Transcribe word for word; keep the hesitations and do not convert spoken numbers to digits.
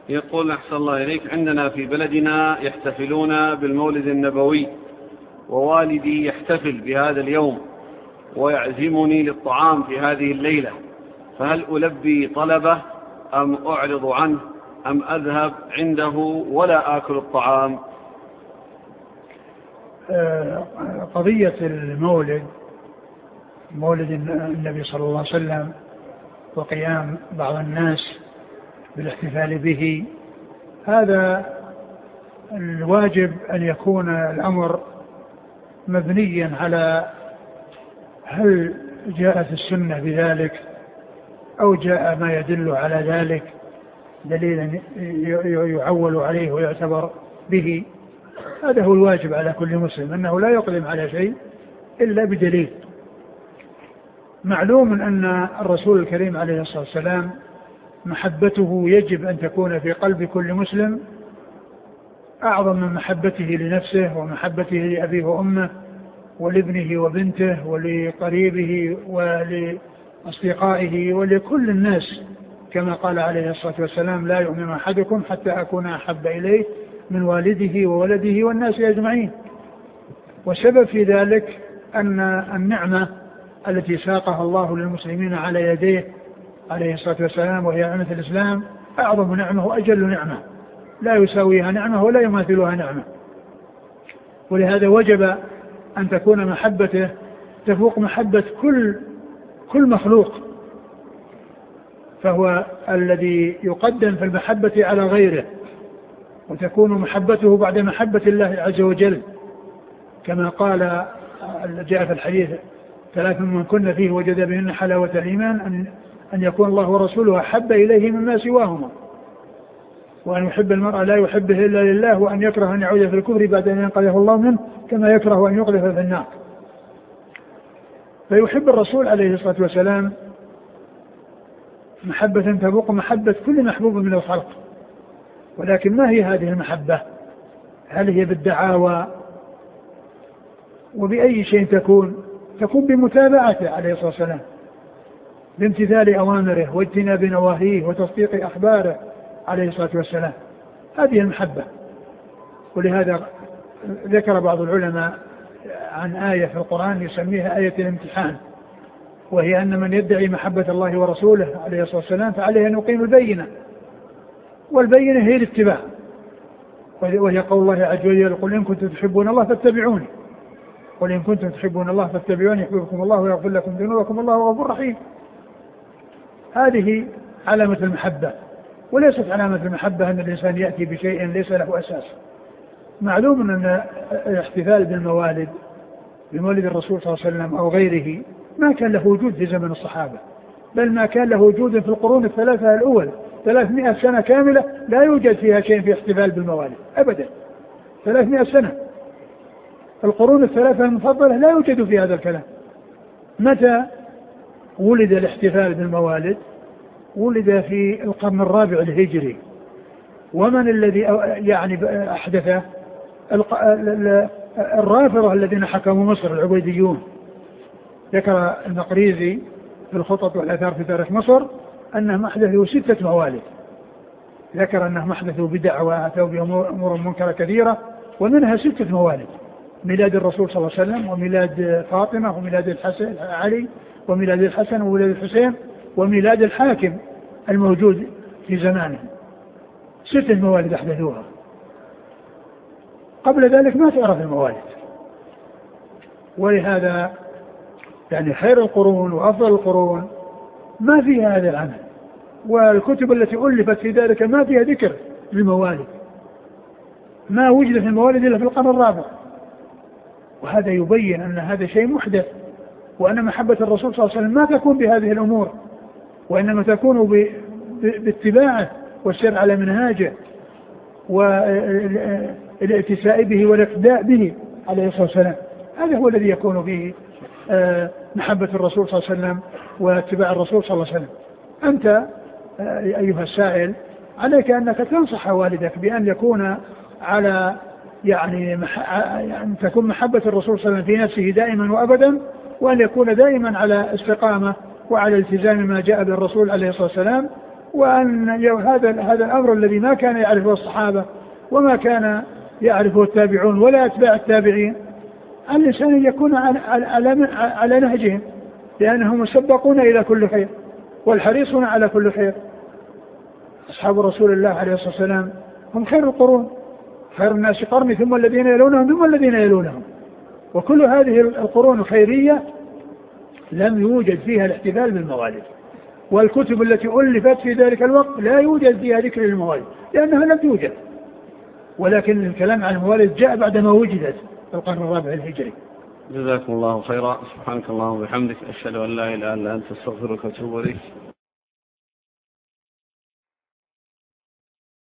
يقول أحسن الله إليك، عندنا في بلدنا يحتفلون بالمولد النبوي، ووالدي يحتفل بهذا اليوم ويعزمني للطعام في هذه الليلة، فهل ألبي طلبه أم أعرض عنه أم أذهب عنده ولا آكل الطعام؟ قضية المولد، مولد النبي صلى الله عليه وسلم وقيام بعض الناس بالاحتفال به، هذا الواجب أن يكون الأمر مبنيا على هل جاءت السنة بذلك أو جاء ما يدل على ذلك دليلا يعول عليه ويعتبر به. هذا هو الواجب على كل مسلم، أنه لا يقدم على شيء إلا بدليل. معلوم أن الرسول الكريم عليه الصلاة والسلام محبته يجب أن تكون في قلب كل مسلم أعظم من محبته لنفسه ومحبته لأبيه وأمه ولابنه وبنته ولقريبه ولأصدقائه ولكل الناس، كما قال عليه الصلاة والسلام: لا يؤمن أحدكم حتى أكون أحب إليه من والده وولده والناس أجمعين. والسبب في ذلك أن النعمة التي ساقها الله للمسلمين على يديه عليه الصلاة والسلام وهي نعمة الإسلام أعظم نعمة وأجل نعمة، لا يساويها نعمة ولا يماثلها نعمة. ولهذا وجب أن تكون محبته تفوق محبة كل كل مخلوق، فهو الذي يقدم في المحبة على غيره، وتكون محبته بعد محبة الله عز وجل، كما قال جاء في الحديث: ثلاث من كن فيه وجد بهن حلاوة الإيمان أن أن يكون الله ورسوله أحب إليه مما سواهما، وأن يحب المرء لا يحبه إلا لله، وأن يكره أن يعود في الكفر بعد أن ينقذه الله منه كما يكره أن يقذف في النار. فيحب الرسول عليه الصلاة والسلام محبة تفوق محبة كل محبوب من الخلق. ولكن ما هي هذه المحبة؟ هل هي بالدعاوى؟ وبأي شيء تكون؟ تكون بمتابعته عليه الصلاة والسلام، بامتثال أوامره واجتناب نواهيه وتصديق أخباره عليه الصلاة والسلام. هذه المحبة. ولهذا ذكر بعض العلماء عن آية في القرآن يسميها آية الامتحان، وهي أن من يدعي محبة الله ورسوله عليه الصلاة والسلام فعليه أن يقيم البينة، والبينة هي الاتباع، وهي قول الله عز وجل: قل إن كنتم تحبون الله فاتبعوني، قل إن كنتم تحبون الله فاتبعوني يحببكم الله ويغفر لكم ذنوبكم والله غفور رحيم. هذه علامة المحبة، وليست علامة المحبة أن الإنسان يأتي بشيء ليس له أساس. معلوم أن الاحتفال بالموالد بمولد الرسول صلى الله عليه وسلم أو غيره ما كان له وجود في زمن الصحابة، بل ما كان له وجود في القرون الثلاثة الأول. ثلاثمائة سنة كاملة لا يوجد فيها شيء في احتفال بالموالد أبدا. ثلاثمائة سنة القرون الثلاثة المفضلة لا يوجد في هذا الكلام. متى ولد الاحتفال بالموالد؟ ولد في القرن الرابع الهجري. ومن الذي يعني أحدثه؟ الرافضة الذين حكموا مصر العبيديون. ذكر المقريزي في الخطط والآثار في تاريخ مصر أنهم أحدثوا ستة موالد، ذكر أنهم أحدثوا بدع وأتوا بأمور منكرة كثيرة، ومنها ستة موالد: ميلاد الرسول صلى الله عليه وسلم، وميلاد فاطمة، وميلاد الحسن علي، وميلاد الحسن، وميلاد الحسين، وميلاد الحاكم الموجود في زمانه. ستة موالد أحدثوها. قبل ذلك ما تعرف الموالد. ولهذا يعني خير القرون وأفضل القرون ما فيها هذا العمل، والكتب التي ألفت في ذلك ما فيها ذكر للموالد، ما وجد في الموالد إلا في القرن الرابع. وهذا يبين أن هذا شيء محدث، وأن محبة الرسول صلى الله عليه وسلم ما تكون بهذه الأمور، وإنما تكون باتباعه والسير على منهاجه والاتساء به والاقتداء به عليه الصلاة والسلام. هذا هو الذي يكون فيه محبة الرسول صلى الله عليه وسلم واتباع الرسول صلى الله عليه وسلم. أنت أيها السائل عليك أنك تنصح والدك بأن يكون على يعني, مح... يعني تكون محبة الرسول صلى الله عليه وسلم في نفسه دائما وأبدا، وأن يكون دائما على استقامة وعلى التزام ما جاء بالرسول عليه الصلاة والسلام، وأن هذا هذا الأمر الذي ما كان يعرفه الصحابة وما كان يعرفه التابعون ولا أتباع التابعين، الإنسان يكون على, على, على نهجهم، لأنهم مسبقون إلى كل خير والحريصون على كل خير. أصحاب رسول الله عليه الصلاة والسلام هم خير القرون، خير الناس قرني ثم الذين يلونهم ثم الذين يلونهم، وكل هذه القرون خيرية لم يوجد فيها الاحتفال بالموالد، والكتب التي ألفت في ذلك الوقت لا يوجد فيها ذكر للموالد لأنها لم توجد، ولكن الكلام عن الموالد جاء بعدما وجدت في القرن الرابع الهجري. جزاكم الله خيرا. سبحانك اللهم وبحمدك، أشهد أن لا إله إلا أنت، أستغفرك وأتوب إليك.